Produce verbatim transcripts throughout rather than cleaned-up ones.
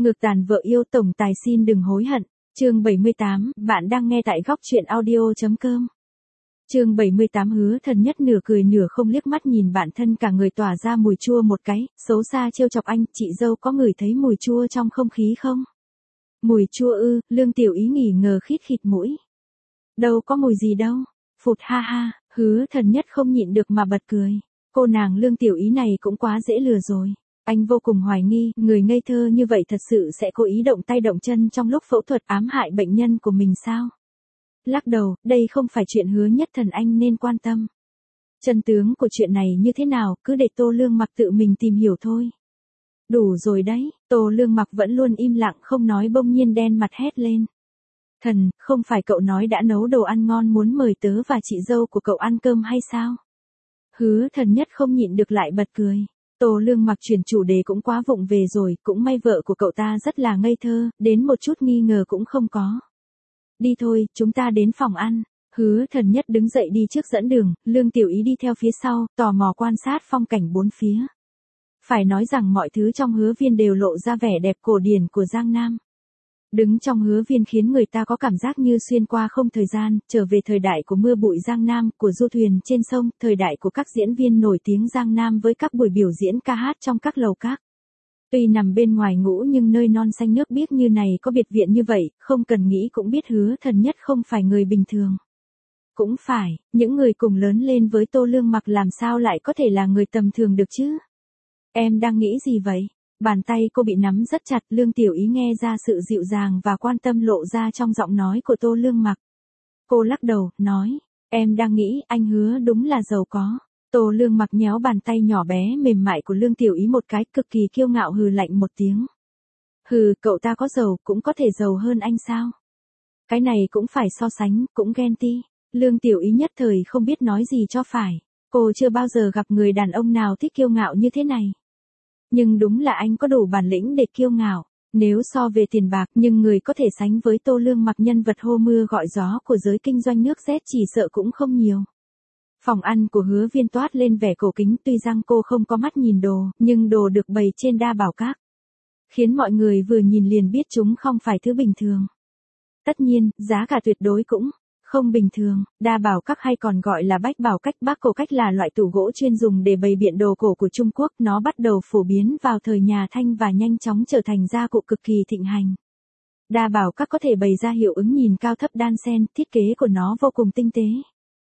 Ngược tàn vợ yêu tổng tài xin đừng hối hận. Chương bảy mươi tám, bạn đang nghe tại góc truyện audio.com. Chương bảy mươi tám Hứa Thần Nhất nửa cười nửa không liếc mắt nhìn bạn thân cả người tỏa ra mùi chua một cái, xấu xa trêu chọc anh, chị dâu có ngửi thấy mùi chua trong không khí không? Mùi chua ư? Lương Tiểu Ý nghỉ ngờ khít khịt mũi. Đâu có mùi gì đâu. Phụt ha ha, Hứa Thần Nhất không nhịn được mà bật cười. Cô nàng Lương Tiểu Ý này cũng quá dễ lừa rồi. Anh vô cùng hoài nghi, người ngây thơ như vậy thật sự sẽ cố ý động tay động chân trong lúc phẫu thuật ám hại bệnh nhân của mình sao? Lắc đầu, đây không phải chuyện Hứa Nhất Thần anh nên quan tâm. Chân tướng của chuyện này như thế nào, cứ để Tô Lương Mặc tự mình tìm hiểu thôi. Đủ rồi đấy, Tô Lương Mặc vẫn luôn im lặng không nói bỗng nhiên đen mặt hét lên. Thần, không phải cậu nói đã nấu đồ ăn ngon muốn mời tớ và chị dâu của cậu ăn cơm hay sao? Hứa Thần Nhất không nhịn được lại bật cười. Tô Lương Mặc chuyển chủ đề cũng quá vụng về rồi, cũng may vợ của cậu ta rất là ngây thơ, đến một chút nghi ngờ cũng không có. Đi thôi, chúng ta đến phòng ăn. Hứa Thần Nhất đứng dậy đi trước dẫn đường, Lương Tiểu Ý đi theo phía sau, tò mò quan sát phong cảnh bốn phía. Phải nói rằng mọi thứ trong Hứa Viên đều lộ ra vẻ đẹp cổ điển của Giang Nam. Đứng trong Hứa Viên khiến người ta có cảm giác như xuyên qua không thời gian, trở về thời đại của mưa bụi Giang Nam, của du thuyền trên sông, thời đại của các diễn viên nổi tiếng Giang Nam với các buổi biểu diễn ca hát trong các lầu các. Tuy nằm bên ngoài ngũ nhưng nơi non xanh nước biếc như này có biệt viện như vậy, không cần nghĩ cũng biết Hứa Thần Nhất không phải người bình thường. Cũng phải, những người cùng lớn lên với Tô Lương Mặc làm sao lại có thể là người tầm thường được chứ? Em đang nghĩ gì vậy? Bàn tay cô bị nắm rất chặt, Lương Tiểu Ý nghe ra sự dịu dàng và quan tâm lộ ra trong giọng nói của Tô Lương Mặc. Cô lắc đầu, nói, em đang nghĩ anh Hứa đúng là giàu có. Tô Lương Mặc nhéo bàn tay nhỏ bé mềm mại của Lương Tiểu Ý một cái, cực kỳ kiêu ngạo hừ lạnh một tiếng. Hừ, cậu ta có giàu, cũng có thể giàu hơn anh sao? Cái này cũng phải so sánh, cũng ghen ti. Lương Tiểu Ý nhất thời không biết nói gì cho phải. Cô chưa bao giờ gặp người đàn ông nào thích kiêu ngạo như thế này. Nhưng đúng là anh có đủ bản lĩnh để kiêu ngạo. Nếu so về tiền bạc, nhưng người có thể sánh với Tô Lương Mặc nhân vật hô mưa gọi gió của giới kinh doanh nước Z chỉ sợ cũng không nhiều. Phòng ăn của Hứa Viên toát lên vẻ cổ kính, tuy rằng cô không có mắt nhìn đồ, nhưng đồ được bày trên đa bảo các. Khiến mọi người vừa nhìn liền biết chúng không phải thứ bình thường. Tất nhiên, giá cả tuyệt đối cũng không bình thường. Đa bảo các hay còn gọi là bách bảo cách, bác cổ cách là loại tủ gỗ chuyên dùng để bày biện đồ cổ của Trung Quốc. Nó bắt đầu phổ biến vào thời nhà Thanh và nhanh chóng trở thành gia cụ cực kỳ thịnh hành. Đa bảo các có thể bày ra hiệu ứng nhìn cao thấp đan xen, thiết kế của nó vô cùng tinh tế.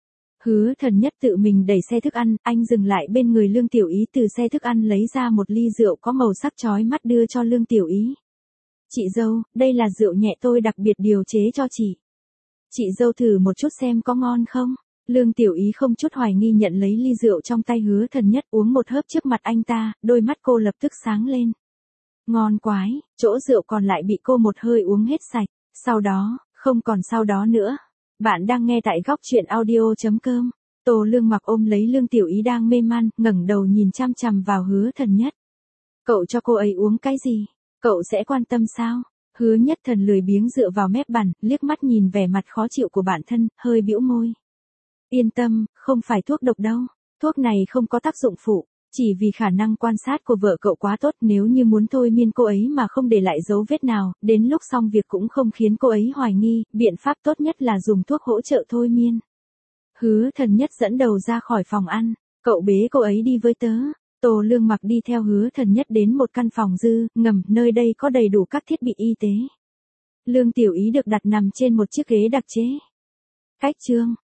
Hứa Thần Nhất tự mình đẩy xe thức ăn, anh dừng lại bên người Lương Tiểu Ý, từ xe thức ăn lấy ra một ly rượu có màu sắc chói mắt đưa cho Lương Tiểu Ý. Chị dâu, đây là rượu nhẹ tôi đặc biệt điều chế cho chị. Chị dâu thử một chút xem có ngon không? Lương Tiểu Ý không chút hoài nghi nhận lấy ly rượu trong tay Hứa Thần Nhất, uống một hớp trước mặt anh ta, đôi mắt cô lập tức sáng lên. Ngon quái, chỗ rượu còn lại bị cô một hơi uống hết sạch, sau đó, không còn sau đó nữa. Bạn đang nghe tại góc truyện audio.com. Tô Lương Mặc ôm lấy Lương Tiểu Ý đang mê man, ngẩng đầu nhìn chăm chằm vào Hứa Thần Nhất. Cậu cho cô ấy uống cái gì? Cậu sẽ quan tâm sao? Hứa Nhất Thần lười biếng dựa vào mép bàn, liếc mắt nhìn vẻ mặt khó chịu của bản thân, hơi bĩu môi. Yên tâm, không phải thuốc độc đâu. Thuốc này không có tác dụng phụ. Chỉ vì khả năng quan sát của vợ cậu quá tốt, nếu như muốn thôi miên cô ấy mà không để lại dấu vết nào, đến lúc xong việc cũng không khiến cô ấy hoài nghi, biện pháp tốt nhất là dùng thuốc hỗ trợ thôi miên. Hứa Thần Nhất dẫn đầu ra khỏi phòng ăn, cậu bế cô ấy đi với tớ. Tô Lương Mặc đi theo Hứa Thần Nhất đến một căn phòng dư, ngầm, nơi đây có đầy đủ các thiết bị y tế. Lương Tiểu Ý được đặt nằm trên một chiếc ghế đặc chế. Cách chương,